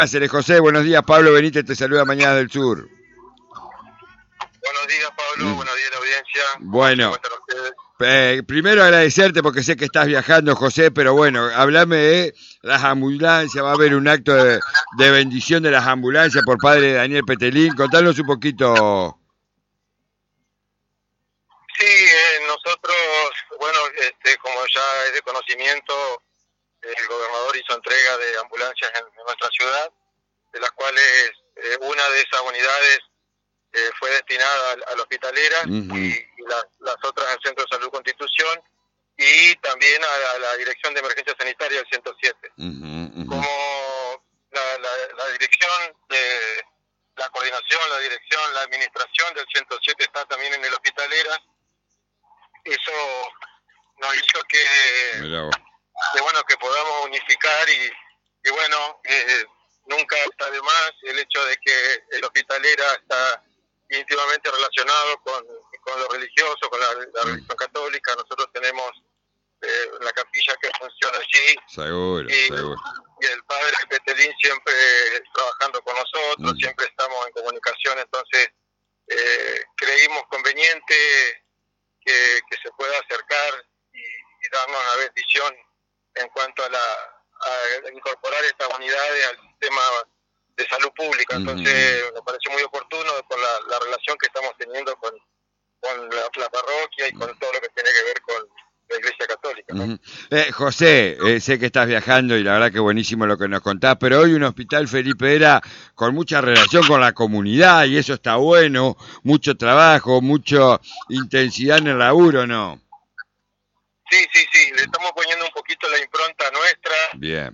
Cáceres, José, buenos días. Pablo Benítez te saluda Mañana del Sur. Buenos días, Pablo. Buenos días, la audiencia. Bueno, primero agradecerte porque sé que estás viajando, José, pero bueno, hablame de las ambulancias. Va a haber un acto de bendición de las ambulancias por padre Daniel Petelín. Contanos un poquito. Sí, nosotros, bueno, como ya es de conocimiento, el gobernador hizo entrega de ambulancias en nuestra ciudad, de las cuales una de esas unidades fue destinada a la hospitalera y las otras al Centro de Salud Constitución y también a la Dirección de Emergencia Sanitaria del 107. Como la dirección de la coordinación, la dirección, la administración del 107 está también en el hospitalera, eso nos hizo que podamos unificar y bueno, nunca está de más el hecho de que el hospitalera está íntimamente relacionado con lo religioso, con la religión católica. Nosotros tenemos la capilla que funciona allí. Seguro. Y el padre Petelín siempre trabajando con nosotros, siempre estamos en comunicación, entonces creímos conveniente que se pueda acercar y darnos una bendición en cuanto a incorporar estas unidades al sistema de salud pública. Entonces me parece muy oportuno por la relación que estamos teniendo con la parroquia y con todo lo que tiene que ver con la Iglesia Católica, ¿no? José, sé que estás viajando y la verdad que buenísimo lo que nos contás, pero hoy un hospital Felipe Era con mucha relación con la comunidad y eso está bueno, mucho trabajo, mucha intensidad en el laburo, ¿no? Sí, le estamos poniendo un poquito la impronta nuestra. Bien.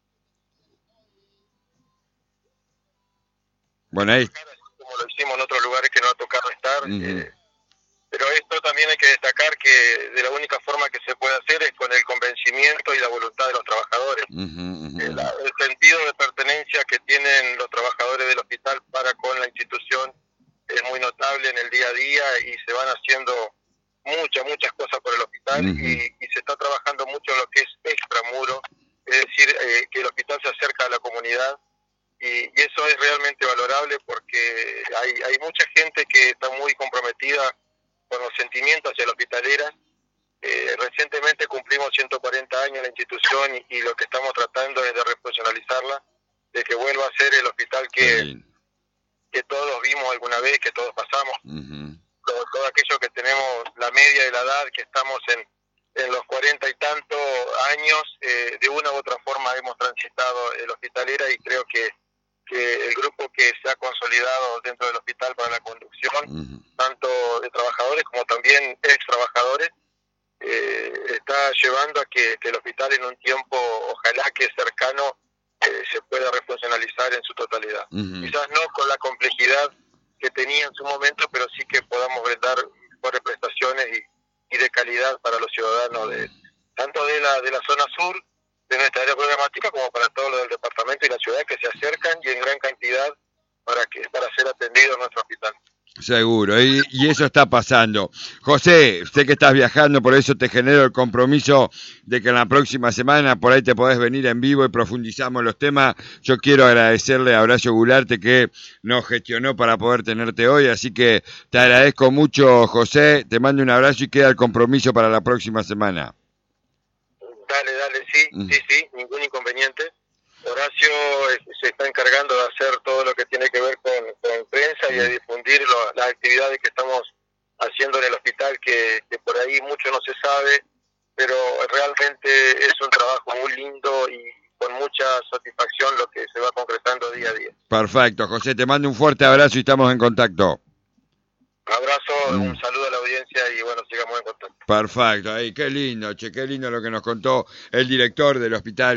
Bueno, ahí. Como lo hicimos en otros lugares que no ha tocado estar. Pero esto también hay que destacar que de la única forma que se puede hacer es con el convencimiento y la voluntad de los trabajadores. El sentido de pertenencia que tienen los trabajadores del hospital para con la institución es muy notable en el día a día y se van haciendo muchas cosas por el hospital y se está trabajando mucho en lo que es extramuro, es decir, que el hospital se acerca a la comunidad y eso es realmente valorable porque hay mucha gente que está muy comprometida con los sentimientos hacia la hospitalera. Recientemente cumplimos 140 años en la institución y lo que estamos tratando es de reprofesionalizarla, de que vuelva a ser el hospital que todos vimos alguna vez, que todos pasamos. Todo aquello que tenemos la media de la edad, que estamos en los 40 y tantos años, de una u otra forma hemos transitado el hospitalera y creo que el grupo que se ha consolidado dentro del hospital para la conducción, tanto de trabajadores como también ex trabajadores, está llevando a que el hospital en un tiempo, ojalá que cercano, se pueda refuncionalizar en su totalidad. Quizás no con la complejidad que tenía en su momento, pero sí que podamos brindar mejores prestaciones y de calidad para los ciudadanos tanto de la zona sur de nuestra área programática como para todos los del departamento y la ciudad que se acercan y en gran cantidad para ser atendidos en nuestro hospital. Seguro, y eso está pasando. José, sé que estás viajando, por eso te genero el compromiso de que en la próxima semana por ahí te podés venir en vivo y profundizamos los temas. Yo quiero agradecerle a Horacio Gularte que nos gestionó para poder tenerte hoy, así que te agradezco mucho, José, te mando un abrazo y queda el compromiso para la próxima semana. Dale, sí, ningún inconveniente. Horacio se está encargando de hacer todo lo que tiene que ver con prensa y de difundir las actividades que estamos haciendo en el hospital, que por ahí mucho no se sabe, pero realmente es un trabajo muy lindo y con mucha satisfacción lo que se va concretando día a día. Perfecto, José, te mando un fuerte abrazo y estamos en contacto. Abrazo, un saludo a la audiencia y bueno, sigamos en contacto. Perfecto, qué lindo lo que nos contó el director del hospital.